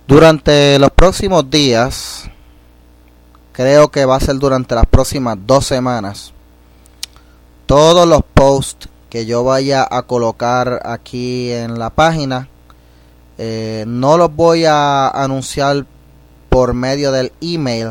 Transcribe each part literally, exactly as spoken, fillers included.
Durante los próximos días, creo que va a ser durante las próximas dos semanas, todos los posts que yo vaya a colocar aquí en la página, eh, no los voy a anunciar por medio del email,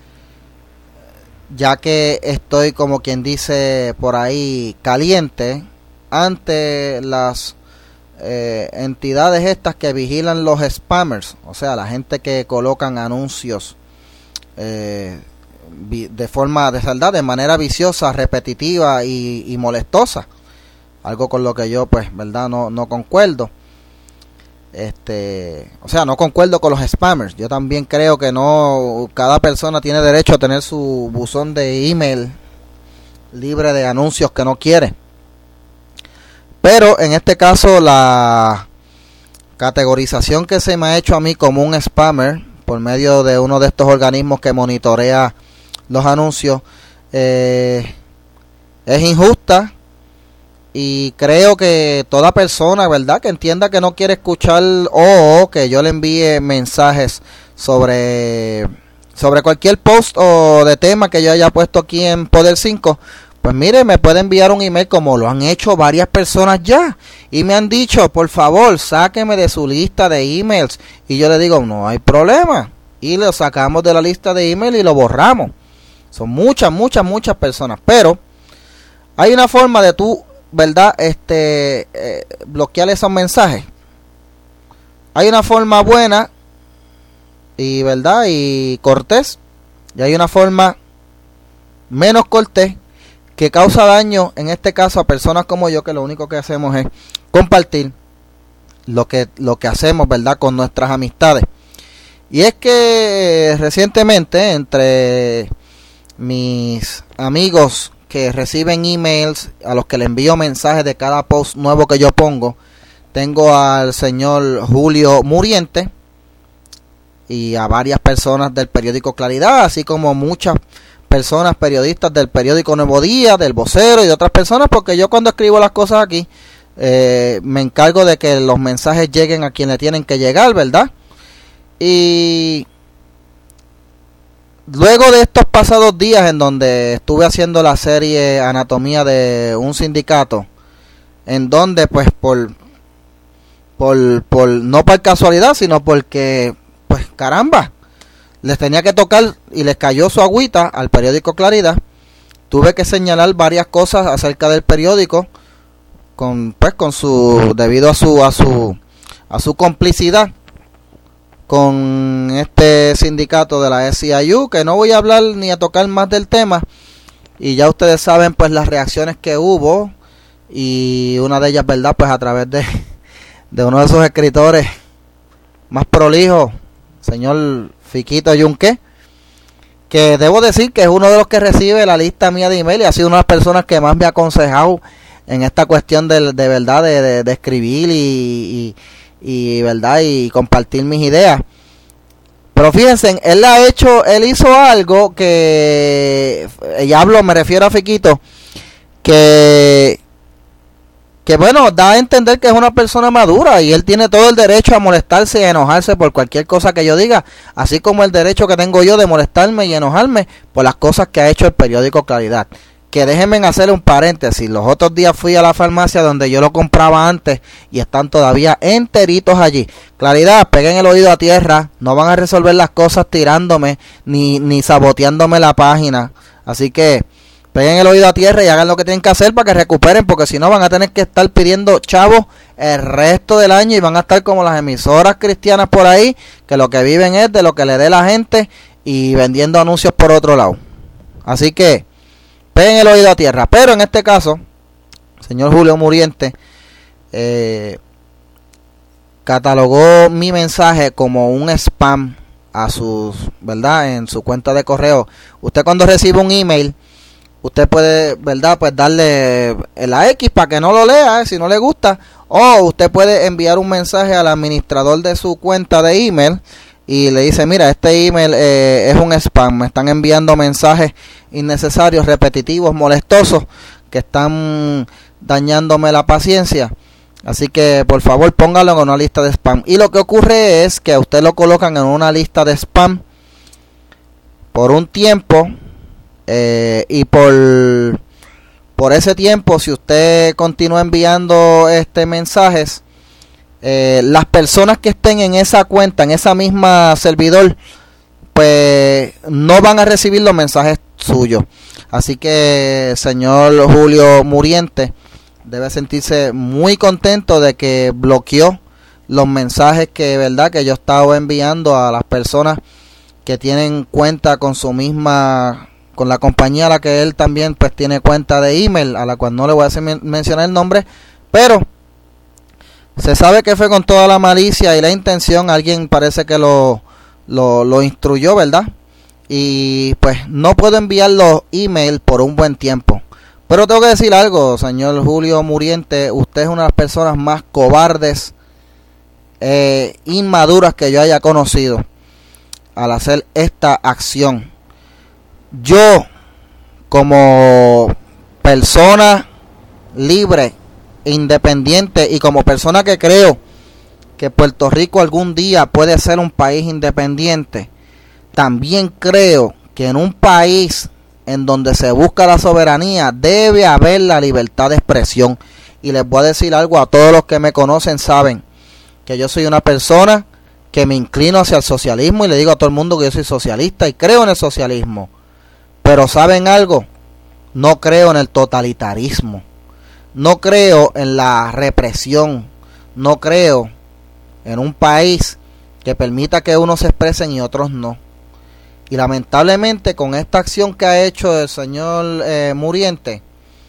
ya que estoy, como quien dice por ahí, caliente ante las eh, entidades estas que vigilan los spammers, o sea, la gente que colocan anuncios eh, de forma de saldad, de manera viciosa, repetitiva y, y molestosa, algo con lo que yo, pues, verdad, no, no concuerdo. Este, o sea, no concuerdo con los spammers. Yo también creo que no, cada persona tiene derecho a tener su buzón de email libre de anuncios que no quiere. Pero en este caso, la categorización que se me ha hecho a mí como un spammer por medio de uno de estos organismos que monitorea los anuncios eh, es injusta. Y creo que toda persona, ¿verdad?, que entienda que no quiere escuchar o que yo le envíe mensajes sobre, sobre cualquier post o de tema que yo haya puesto aquí en Poder cinco, pues mire, me puede enviar un email como lo han hecho varias personas ya. Y me han dicho, por favor, sáqueme de su lista de emails. Y yo le digo, no hay problema. Y lo sacamos de la lista de email y lo borramos. Son muchas, muchas, muchas personas. Pero hay una forma de tú, ¿verdad?, este eh, bloquear esos mensajes. Hay una forma buena y, ¿verdad?, y cortés, y hay una forma menos cortés que causa daño, en este caso a personas como yo, que lo único que hacemos es compartir lo que lo que hacemos, ¿verdad?, con nuestras amistades. Y es que recientemente, entre mis amigos que reciben emails, a los que le envío mensajes de cada post nuevo que yo pongo, tengo al señor Julio Muriente y a varias personas del periódico Claridad, así como muchas personas periodistas del periódico Nuevo Día, del Vocero y de otras personas, porque yo cuando escribo las cosas aquí eh, me encargo de que los mensajes lleguen a quien le tienen que llegar, ¿verdad? Y luego de estos pasados días en donde estuve haciendo la serie Anatomía de un Sindicato, en donde pues por por, por no por casualidad, sino porque pues caramba, les tenía que tocar y les cayó su agüita al periódico Claridad, tuve que señalar varias cosas acerca del periódico con pues con su debido a su a su a su complicidad con este sindicato de la S I U, que no voy a hablar ni a tocar más del tema, y ya ustedes saben pues las reacciones que hubo, y una de ellas, verdad, pues a través de, de uno de esos escritores más prolijos, señor Fiquito Yunque, que debo decir que es uno de los que recibe la lista mía de email y ha sido una de las personas que más me ha aconsejado en esta cuestión de, de verdad de, de, de escribir y, y y verdad y compartir mis ideas. Pero fíjense, él ha hecho, él hizo algo que, y hablo, me refiero a Fiquito, que que bueno, da a entender que es una persona madura y él tiene todo el derecho a molestarse y a enojarse por cualquier cosa que yo diga, así como el derecho que tengo yo de molestarme y enojarme por las cosas que ha hecho el periódico Claridad. Que déjenme hacerle un paréntesis, los otros días fui a la farmacia donde yo lo compraba antes y están todavía enteritos allí. Claridad, peguen el oído a tierra, no van a resolver las cosas tirándome ni, ni saboteándome la página. Así que peguen el oído a tierra y hagan lo que tienen que hacer para que recuperen, porque si no van a tener que estar pidiendo chavos el resto del año y van a estar como las emisoras cristianas por ahí, que lo que viven es de lo que le dé la gente y vendiendo anuncios por otro lado. Así que peguen el oído a tierra. Pero en este caso, señor Julio Muriente eh, catalogó mi mensaje como un spam a sus, ¿verdad?, en su cuenta de correo. Usted cuando recibe un email, usted puede, ¿verdad?, pues darle la X para que no lo lea, eh, si no le gusta, o usted puede enviar un mensaje al administrador de su cuenta de email y le dice, mira, este email eh, es un spam, me están enviando mensajes innecesarios, repetitivos, molestosos, que están dañándome la paciencia. Así que por favor póngalo en una lista de spam. Y lo que ocurre es que a usted lo colocan en una lista de spam por un tiempo. Eh, y por, por ese tiempo, si usted continúa enviando este mensajes, eh, las personas que estén en esa cuenta, en esa misma servidor, pues no van a recibir los mensajes suyos. Así que, señor Julio Muriente, debe sentirse muy contento de que bloqueó los mensajes que, verdad, que yo estaba enviando a las personas que tienen cuenta con su misma, con la compañía a la que él también pues tiene cuenta de email, a la cual no le voy a hacer men- mencionar el nombre, pero se sabe que fue con toda la malicia y la intención. Alguien parece que lo, lo, lo instruyó, ¿verdad? Y pues no puedo enviar los emails por un buen tiempo. Pero tengo que decir algo, señor Julio Muriente, usted es una de las personas más cobardes, eh, inmaduras que yo haya conocido al hacer esta acción. Yo, como persona libre, independiente y como persona que creo que Puerto Rico algún día puede ser un país independiente, también creo que en un país en donde se busca la soberanía debe haber la libertad de expresión. Y les voy a decir algo, a todos los que me conocen saben que yo soy una persona que me inclino hacia el socialismo, y le digo a todo el mundo que yo soy socialista y creo en el socialismo. Pero ¿saben algo? No creo en el totalitarismo, no creo en la represión, no creo en un país que permita que unos se expresen y otros no. Y lamentablemente con esta acción que ha hecho el señor eh, Muriente,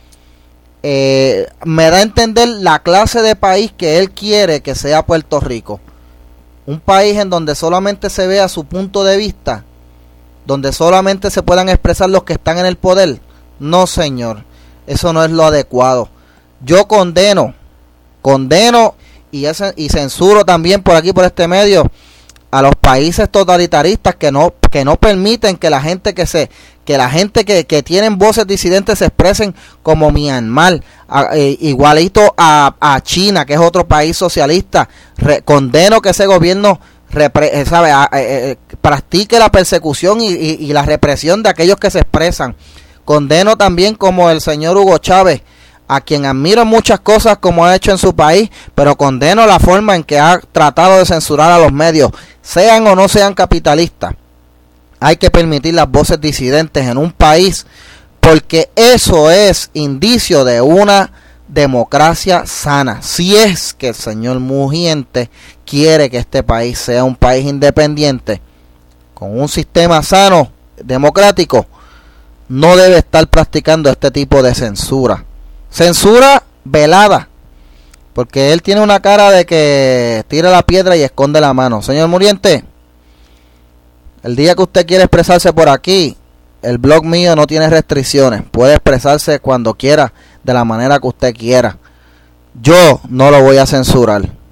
eh, me da a entender la clase de país que él quiere que sea Puerto Rico. Un país en donde solamente se vea su punto de vista, donde solamente se puedan expresar los que están en el poder. No, señor, eso no es lo adecuado. Yo condeno, condeno y, ese, y censuro también por aquí, por este medio, a los países totalitaristas que no que no permiten que la gente que se que la gente que, que tienen voces disidentes se expresen, como Myanmar, a, eh, igualito a, a China, que es otro país socialista. Re, condeno que ese gobierno repre, sabe, a, a, a, practique la persecución y, y, y la represión de aquellos que se expresan. Condeno también como el señor Hugo Chávez, a quien admiro muchas cosas como ha hecho en su país, pero condeno la forma en que ha tratado de censurar a los medios, sean o no sean capitalistas. Hay que permitir las voces disidentes en un país, porque eso es indicio de una democracia sana. Si es que el señor Muriente quiere que este país sea un país independiente, con un sistema sano, democrático, no debe estar practicando este tipo de censura. Censura velada, porque él tiene una cara de que tira la piedra y esconde la mano. Señor Muriente, el día que usted quiere expresarse por aquí, el blog mío no tiene restricciones. Puede expresarse cuando quiera, de la manera que usted quiera. Yo no lo voy a censurar.